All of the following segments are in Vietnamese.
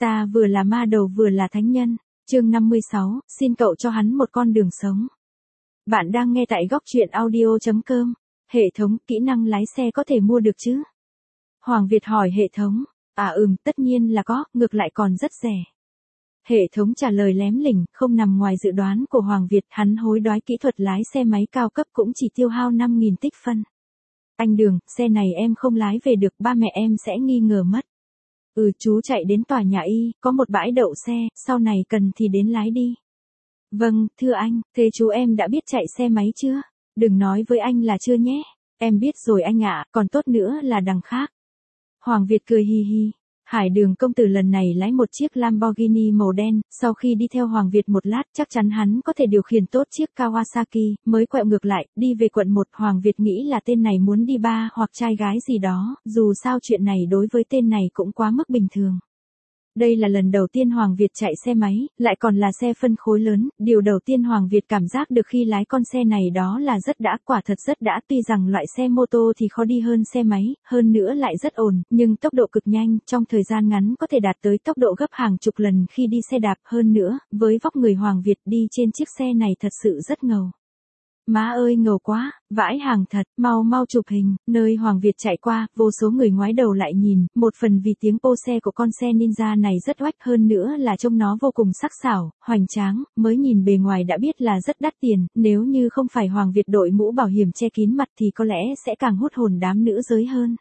Ta vừa là ma đầu vừa là thánh nhân. Chương 56, xin cậu cho hắn một con đường sống. Bạn đang nghe tại góc truyện audio.com. Hệ thống, kỹ năng lái xe có thể mua được chứ? Hoàng Việt hỏi hệ thống. Tất nhiên là có, ngược lại còn rất rẻ. Hệ thống trả lời lém lỉnh, không nằm ngoài dự đoán của Hoàng Việt, hắn hối đoái kỹ thuật lái xe máy cao cấp cũng chỉ tiêu hao 5.000 tích phân. Anh Đường, xe này em không lái về được, ba mẹ em sẽ nghi ngờ mất. Chú chạy đến tòa nhà Y, có một bãi đậu xe, sau này cần thì đến lái đi. Vâng, thưa anh, thế chú em đã biết chạy xe máy chưa? Đừng nói với anh là chưa nhé. Em biết rồi anh ạ, còn tốt nữa là đằng khác. Hoàng Việt cười hi hi. Hải Đường công tử lần này lái một chiếc Lamborghini màu đen, sau khi đi theo Hoàng Việt một lát chắc chắn hắn có thể điều khiển tốt chiếc Kawasaki, mới quẹo ngược lại, đi về quận 1. Hoàng Việt nghĩ là tên này muốn đi bar hoặc trai gái gì đó, dù sao chuyện này đối với tên này cũng quá mức bình thường. Đây là lần đầu tiên Hoàng Việt chạy xe máy, lại còn là xe phân khối lớn, điều đầu tiên Hoàng Việt cảm giác được khi lái con xe này đó là rất đã, quả thật rất đã, tuy rằng loại xe mô tô thì khó đi hơn xe máy, hơn nữa lại rất ổn, nhưng tốc độ cực nhanh, trong thời gian ngắn có thể đạt tới tốc độ gấp hàng chục lần khi đi xe đạp, hơn nữa, với vóc người Hoàng Việt đi trên chiếc xe này thật sự rất ngầu. Má ơi ngầu quá, vãi hàng thật, mau chụp hình. Nơi Hoàng Việt chạy qua, vô số người ngoái đầu lại nhìn, một phần vì tiếng pô xe của con xe ninja này rất oách, hơn nữa là trông nó vô cùng sắc sảo, hoành tráng, mới nhìn bề ngoài đã biết là rất đắt tiền, nếu như không phải Hoàng Việt đội mũ bảo hiểm che kín mặt thì có lẽ sẽ càng hút hồn đám nữ giới hơn.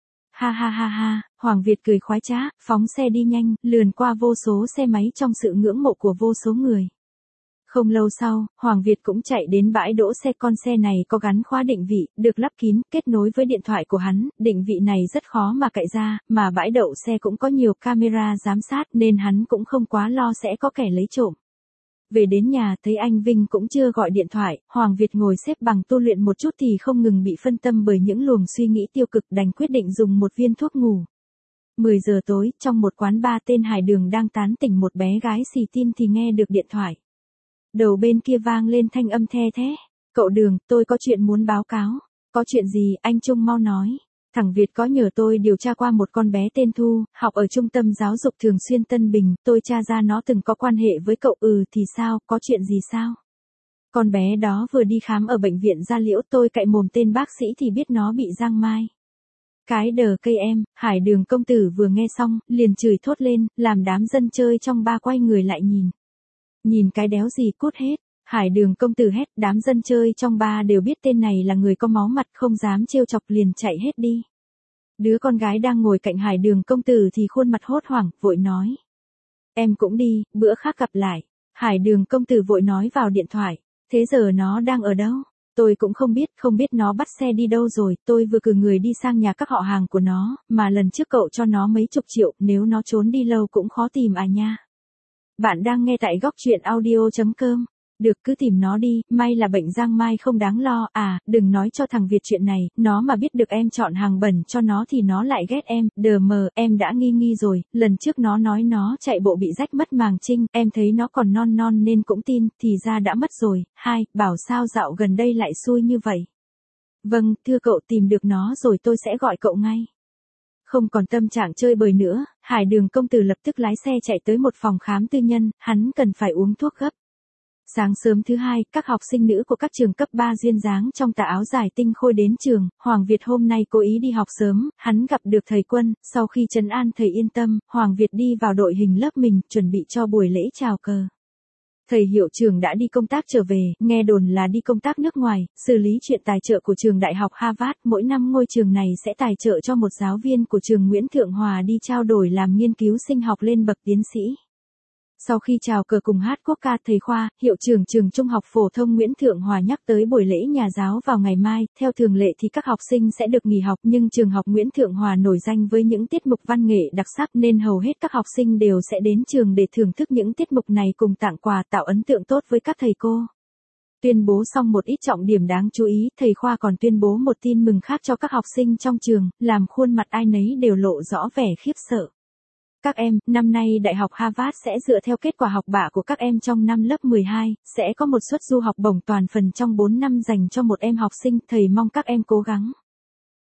Ha, Hoàng Việt cười khoái trá, phóng xe đi nhanh, lườn qua vô số xe máy trong sự ngưỡng mộ của vô số người. Không lâu sau, Hoàng Việt cũng chạy đến bãi đỗ xe, con xe này có gắn khóa định vị, được lắp kín, kết nối với điện thoại của hắn, định vị này rất khó mà cạy ra, mà bãi đậu xe cũng có nhiều camera giám sát nên hắn cũng không quá lo sẽ có kẻ lấy trộm. Về đến nhà thấy anh Vinh cũng chưa gọi điện thoại, Hoàng Việt ngồi xếp bằng tu luyện một chút thì không ngừng bị phân tâm bởi những luồng suy nghĩ tiêu cực, đành quyết định dùng một viên thuốc ngủ. 10 giờ tối, trong một quán bar tên Hải Đường đang tán tỉnh một bé gái xì tin thì nghe được điện thoại. Đầu bên kia vang lên thanh âm the thé. Cậu Đường, tôi có chuyện muốn báo cáo. Có chuyện gì, anh Trung mau nói. Thằng Việt có nhờ tôi điều tra qua một con bé tên Thu, học ở trung tâm giáo dục thường xuyên Tân Bình, tôi tra ra nó từng có quan hệ với cậu. Thì sao, có chuyện gì sao? Con bé đó vừa đi khám ở bệnh viện da liễu, tôi cạy mồm tên bác sĩ thì biết nó bị giang mai. Cái đờ cây em. Hải Đường công tử vừa nghe xong, liền chửi thốt lên, làm đám dân chơi trong bar quay người lại nhìn. Nhìn cái đéo gì, cút hết. Hải Đường công tử hét, đám dân chơi trong bar đều biết tên này là người có máu mặt, không dám trêu chọc liền chạy hết đi. Đứa con gái đang ngồi cạnh Hải Đường công tử thì khuôn mặt hốt hoảng, vội nói. Em cũng đi, bữa khác gặp lại. Hải Đường công tử vội nói vào điện thoại. Thế giờ nó đang ở đâu? Tôi cũng không biết nó bắt xe đi đâu rồi, tôi vừa cử người đi sang nhà các họ hàng của nó, mà lần trước cậu cho nó mấy chục triệu, nếu nó trốn đi lâu cũng khó tìm nha. Bạn đang nghe tại góc truyện audio.com. Được, cứ tìm nó đi, may là bệnh giang mai không đáng lo. Đừng nói cho thằng Việt chuyện này, nó mà biết được em chọn hàng bẩn cho nó thì nó lại ghét em. Em đã nghi rồi, lần trước nó nói nó chạy bộ bị rách mất màng trinh, em thấy nó còn non nên cũng tin, thì ra đã mất rồi. Bảo sao dạo gần đây lại xui như vậy. Vâng, thưa cậu, tìm được nó rồi tôi sẽ gọi cậu ngay. Không còn tâm trạng chơi bời nữa, Hải Đường công tử lập tức lái xe chạy tới một phòng khám tư nhân, hắn cần phải uống thuốc gấp. Sáng sớm thứ hai, các học sinh nữ của các trường cấp 3 duyên dáng trong tà áo dài tinh khôi đến trường. Hoàng Việt hôm nay cố ý đi học sớm, hắn gặp được thầy Quân, sau khi trấn an thầy yên tâm, Hoàng Việt đi vào đội hình lớp mình, chuẩn bị cho buổi lễ chào cờ. Thầy hiệu trưởng đã đi công tác trở về, nghe đồn là đi công tác nước ngoài, xử lý chuyện tài trợ của trường đại học Harvard. Mỗi năm ngôi trường này sẽ tài trợ cho một giáo viên của trường Nguyễn Thượng Hòa đi trao đổi làm nghiên cứu sinh học lên bậc tiến sĩ. Sau khi chào cờ cùng hát quốc ca, thầy Khoa, hiệu trưởng trường Trung học phổ thông Nguyễn Thượng Hòa nhắc tới buổi lễ nhà giáo vào ngày mai. Theo thường lệ thì các học sinh sẽ được nghỉ học, nhưng trường học Nguyễn Thượng Hòa nổi danh với những tiết mục văn nghệ đặc sắc nên hầu hết các học sinh đều sẽ đến trường để thưởng thức những tiết mục này cùng tặng quà, tạo ấn tượng tốt với các thầy cô. Tuyên bố xong một ít trọng điểm đáng chú ý, thầy Khoa còn tuyên bố một tin mừng khác cho các học sinh trong trường, làm khuôn mặt ai nấy đều lộ rõ vẻ khiếp sợ. Các em, năm nay Đại học Harvard sẽ dựa theo kết quả học bạ của các em trong năm lớp 12, sẽ có một suất du học bổng toàn phần trong 4 năm dành cho một em học sinh, thầy mong các em cố gắng.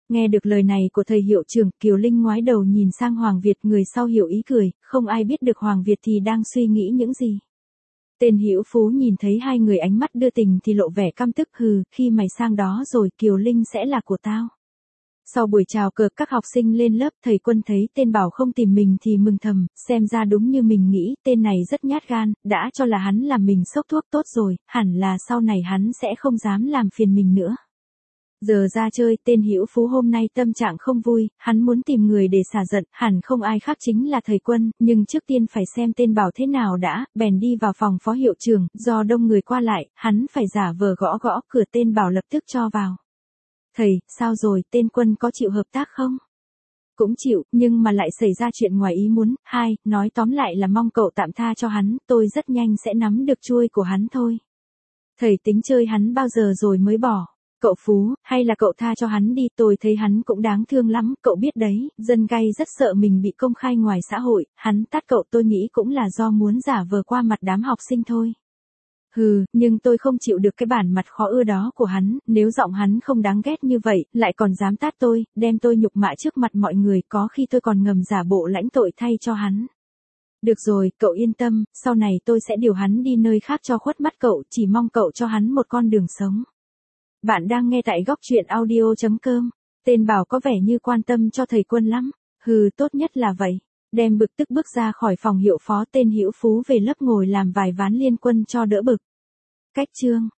Nghe được lời này của thầy hiệu trưởng, Kiều Linh ngoái đầu nhìn sang Hoàng Việt, người sau hiểu ý cười, không ai biết được Hoàng Việt thì đang suy nghĩ những gì. Tên Hữu Phú nhìn thấy hai người ánh mắt đưa tình thì lộ vẻ căm tức, hừ, khi mày sang đó rồi Kiều Linh sẽ là của tao. Sau buổi chào cờ các học sinh lên lớp, thầy Quân thấy tên Bảo không tìm mình thì mừng thầm, xem ra đúng như mình nghĩ, tên này rất nhát gan, đã cho là hắn làm mình sốc thuốc tốt rồi, hẳn là sau này hắn sẽ không dám làm phiền mình nữa. Giờ ra chơi, tên Hữu Phú hôm nay tâm trạng không vui, hắn muốn tìm người để xả giận, hẳn không ai khác chính là thầy Quân, nhưng trước tiên phải xem tên Bảo thế nào đã, bèn đi vào phòng phó hiệu trưởng, do đông người qua lại, hắn phải giả vờ gõ gõ cửa, tên Bảo lập tức cho vào. Thầy, sao rồi, tên Quân có chịu hợp tác không? Cũng chịu, nhưng mà lại xảy ra chuyện ngoài ý muốn. Nói tóm lại là mong cậu tạm tha cho hắn, tôi rất nhanh sẽ nắm được chuôi của hắn thôi. Thầy tính chơi hắn bao giờ rồi mới bỏ? Cậu Phú, hay là cậu tha cho hắn đi, tôi thấy hắn cũng đáng thương lắm, cậu biết đấy, dân gay rất sợ mình bị công khai ngoài xã hội, hắn tát cậu tôi nghĩ cũng là do muốn giả vờ qua mặt đám học sinh thôi. Hừ, nhưng tôi không chịu được cái bản mặt khó ưa đó của hắn, nếu giọng hắn không đáng ghét như vậy, lại còn dám tát tôi, đem tôi nhục mạ trước mặt mọi người, có khi tôi còn ngầm giả bộ lãnh tội thay cho hắn. Được rồi, cậu yên tâm, sau này tôi sẽ điều hắn đi nơi khác cho khuất mắt cậu, chỉ mong cậu cho hắn một con đường sống. Bạn đang nghe tại góc truyện audio.com. Tên Bảo có vẻ như quan tâm cho thầy Quân lắm. Hừ, tốt nhất là vậy. Đem bực tức bước ra khỏi phòng hiệu phó, tên Hữu Phú về lớp ngồi làm vài ván liên quân cho đỡ bực. Cách chương